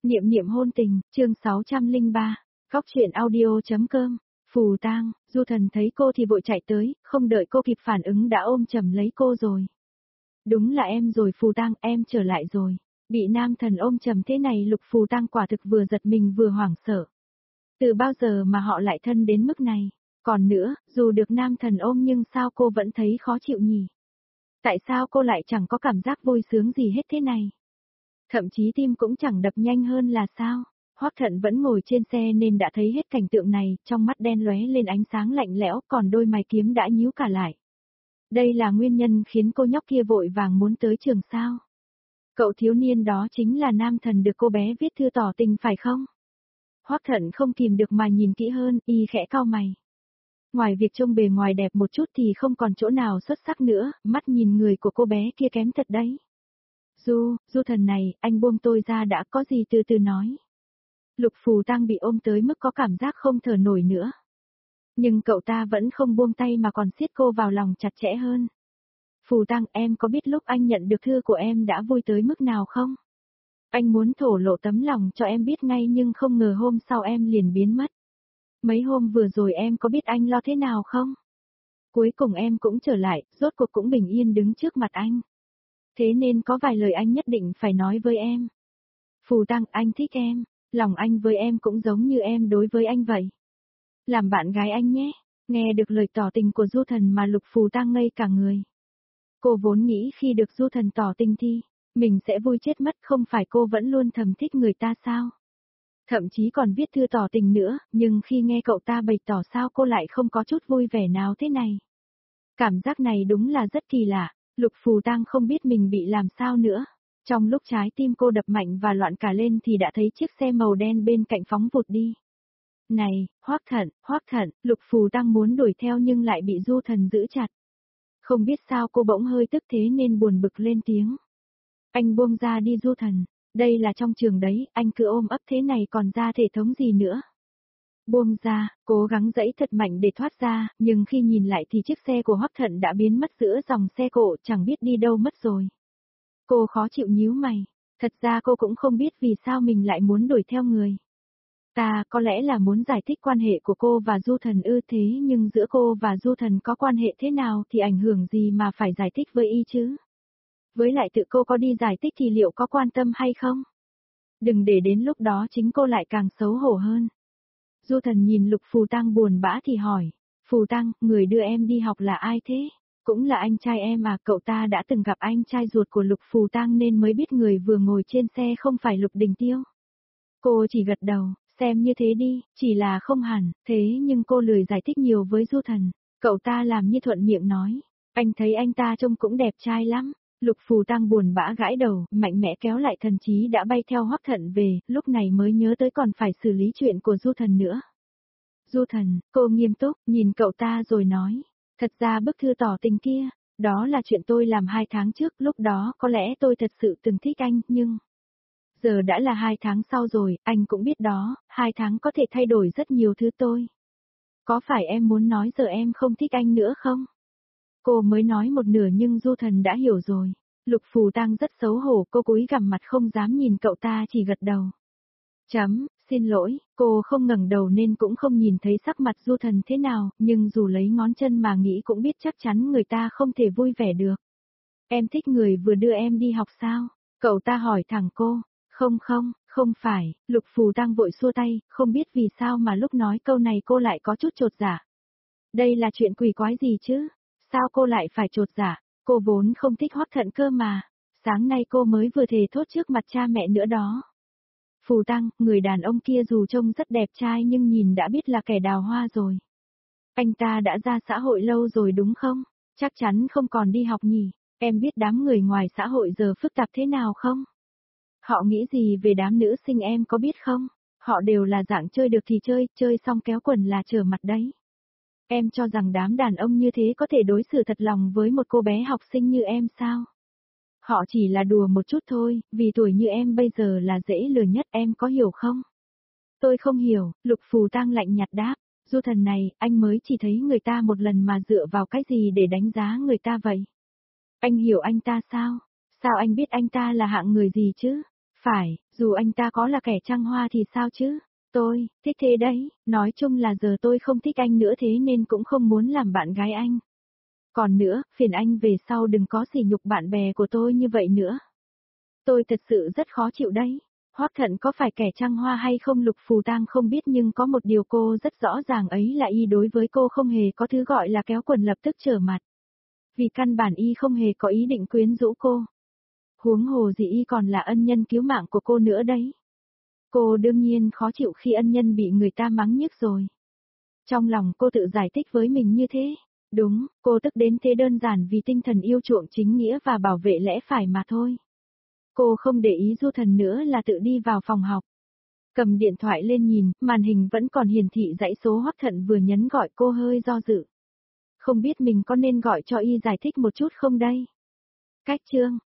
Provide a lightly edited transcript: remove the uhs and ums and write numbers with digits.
Niệm niệm hôn tình, chương 603, góc truyện audio.com, Phù Tang, Du Thần thấy cô thì vội chạy tới, không đợi cô kịp phản ứng đã ôm chầm lấy cô rồi. Đúng là em rồi Phù Tang, em trở lại rồi. Bị nam thần ôm chầm thế này Lục Phù Tang quả thực vừa giật mình vừa hoảng sợ. Từ bao giờ mà họ lại thân đến mức này? Còn nữa, dù được nam thần ôm nhưng sao cô vẫn thấy khó chịu nhỉ? Tại sao cô lại chẳng có cảm giác vui sướng gì hết thế này? Thậm chí tim cũng chẳng đập nhanh hơn là sao? Hoắc Thận vẫn ngồi trên xe nên đã thấy hết cảnh tượng này, trong mắt đen lóe lên ánh sáng lạnh lẽo, còn đôi mày kiếm đã nhíu cả lại. Đây là nguyên nhân khiến cô nhóc kia vội vàng muốn tới trường sao? Cậu thiếu niên đó chính là nam thần được cô bé viết thư tỏ tình phải không? Hoắc Thận không kìm được mà nhìn kỹ hơn, y khẽ cau mày. Ngoài việc trông bề ngoài đẹp một chút thì không còn chỗ nào xuất sắc nữa, mắt nhìn người của cô bé kia kém thật đấy. Du Thần này, anh buông tôi ra đã, có gì từ từ nói. Lục Phù Tang bị ôm tới mức có cảm giác không thở nổi nữa. Nhưng cậu ta vẫn không buông tay mà còn siết cô vào lòng chặt chẽ hơn. Phù Tang, em có biết lúc anh nhận được thư của em đã vui tới mức nào không? Anh muốn thổ lộ tấm lòng cho em biết ngay nhưng không ngờ hôm sau em liền biến mất. Mấy hôm vừa rồi em có biết anh lo thế nào không? Cuối cùng em cũng trở lại, rốt cuộc cũng bình yên đứng trước mặt anh. Thế nên có vài lời anh nhất định phải nói với em. Phù Tang, anh thích em, lòng anh với em cũng giống như em đối với anh vậy. Làm bạn gái anh nhé. Nghe được lời tỏ tình của Du Thần mà Lục Phù Tang ngây cả người. Cô vốn nghĩ khi được Du Thần tỏ tình thì mình sẽ vui chết mất, không phải cô vẫn luôn thầm thích người ta sao? Thậm chí còn viết thư tỏ tình nữa, nhưng khi nghe cậu ta bày tỏ sao cô lại không có chút vui vẻ nào thế này. Cảm giác này đúng là rất kỳ lạ, Lục Phù Tang không biết mình bị làm sao nữa. Trong lúc trái tim cô đập mạnh và loạn cả lên thì đã thấy chiếc xe màu đen bên cạnh phóng vụt đi. Này, Hoắc Thận, Lục Phù Tang muốn đuổi theo nhưng lại bị Du Thần giữ chặt. Không biết sao cô bỗng hơi tức thế nên buồn bực lên tiếng. Anh buông ra đi Du Thần, đây là trong trường đấy, anh cứ ôm ấp thế này còn ra thể thống gì nữa. Buông ra, cố gắng giãy thật mạnh để thoát ra, nhưng khi nhìn lại thì chiếc xe của Hoắc Thận đã biến mất giữa dòng xe cộ, chẳng biết đi đâu mất rồi. Cô khó chịu nhíu mày, thật ra cô cũng không biết vì sao mình lại muốn đuổi theo người. Có lẽ là muốn giải thích quan hệ của cô và Du Thần thế nhưng giữa cô và Du Thần có quan hệ thế nào thì ảnh hưởng gì mà phải giải thích với y chứ? Với lại tự cô có đi giải thích thì liệu có quan tâm hay không? Đừng để đến lúc đó chính cô lại càng xấu hổ hơn. Du Thần nhìn Lục Phù Tang buồn bã thì hỏi, Phù Tang, người đưa em đi học là ai thế? Cũng là anh trai em à, cậu ta đã từng gặp anh trai ruột của Lục Phù Tang nên mới biết người vừa ngồi trên xe không phải Lục Đình Tiêu. Cô chỉ gật đầu, xem như thế đi, chỉ là không hẳn, thế nhưng cô lười giải thích nhiều với Du Thần. Cậu ta làm như thuận miệng nói, anh thấy anh ta trông cũng đẹp trai lắm. Lục Phù Tang buồn bã gãi đầu, mạnh mẽ kéo lại thần trí đã bay theo Hoắc Thận về, lúc này mới nhớ tới còn phải xử lý chuyện của Du Thần nữa. Du Thần, cô nghiêm túc, nhìn cậu ta rồi nói, thật ra bức thư tỏ tình kia, đó là chuyện tôi làm 2 tháng trước, lúc đó có lẽ tôi thật sự từng thích anh, nhưng... Giờ đã là 2 tháng sau rồi, anh cũng biết đó, 2 tháng có thể thay đổi rất nhiều thứ tôi. Có phải em muốn nói giờ em không thích anh nữa không? Cô mới nói một nửa nhưng Du Thần đã hiểu rồi. Lục Phù Tang rất xấu hổ, cô cúi gằm mặt không dám nhìn cậu ta chỉ gật đầu. Xin lỗi, cô không ngẩng đầu nên cũng không nhìn thấy sắc mặt Du Thần thế nào, nhưng dù lấy ngón chân mà nghĩ cũng biết chắc chắn người ta không thể vui vẻ được. Em thích người vừa đưa em đi học sao? Cậu ta hỏi thẳng cô. Không phải, Lục Phù Tang vội xua tay, không biết vì sao mà lúc nói câu này cô lại có chút chột dạ. Đây là chuyện quỷ quái gì chứ? Sao cô lại phải chột dạ? Cô vốn không thích Hoắc Thận cơ mà. Sáng nay cô mới vừa thề thốt trước mặt cha mẹ nữa đó. Phù Tang, người đàn ông kia dù trông rất đẹp trai nhưng nhìn đã biết là kẻ đào hoa rồi. Anh ta đã ra xã hội lâu rồi đúng không? Chắc chắn không còn đi học nhỉ? Em biết đám người ngoài xã hội giờ phức tạp thế nào không? Họ nghĩ gì về đám nữ sinh em có biết không? Họ đều là dạng chơi được thì chơi xong kéo quần là trở mặt đấy. Em cho rằng đám đàn ông như thế có thể đối xử thật lòng với một cô bé học sinh như em sao? Họ chỉ là đùa một chút thôi, vì tuổi như em bây giờ là dễ lừa nhất, em có hiểu không? Tôi không hiểu, Lục Phù Tang lạnh nhạt đáp, Du Thần này, anh mới chỉ thấy người ta một lần mà dựa vào cái gì để đánh giá người ta vậy? Anh hiểu anh ta sao? Sao anh biết anh ta là hạng người gì chứ? Phải, Dù anh ta có là kẻ trăng hoa thì sao chứ? Tôi, thích thế đấy, nói chung là giờ tôi không thích anh nữa thế nên cũng không muốn làm bạn gái anh. Còn nữa, phiền anh về sau đừng có sỉ nhục bạn bè của tôi như vậy nữa. Tôi thật sự rất khó chịu đấy. Hoắc Thận có phải kẻ trăng hoa hay không Lục Phù Tang không biết nhưng có một điều cô rất rõ ràng ấy là y đối với cô không hề có thứ gọi là kéo quần lập tức trở mặt. Vì căn bản y không hề có ý định quyến rũ cô. Huống hồ gì y còn là ân nhân cứu mạng của cô nữa đấy. Cô đương nhiên khó chịu khi ân nhân bị người ta mắng nhức rồi. Trong lòng cô tự giải thích với mình như thế. Đúng, cô tức đến thế đơn giản vì tinh thần yêu chuộng chính nghĩa và bảo vệ lẽ phải mà thôi. Cô không để ý Du Thần nữa là tự đi vào phòng học. Cầm điện thoại lên nhìn, màn hình vẫn còn hiển thị dãy số Hoắc Thận vừa nhấn gọi cô hơi do dự. Không biết mình có nên gọi cho y giải thích một chút không đây? Cách chương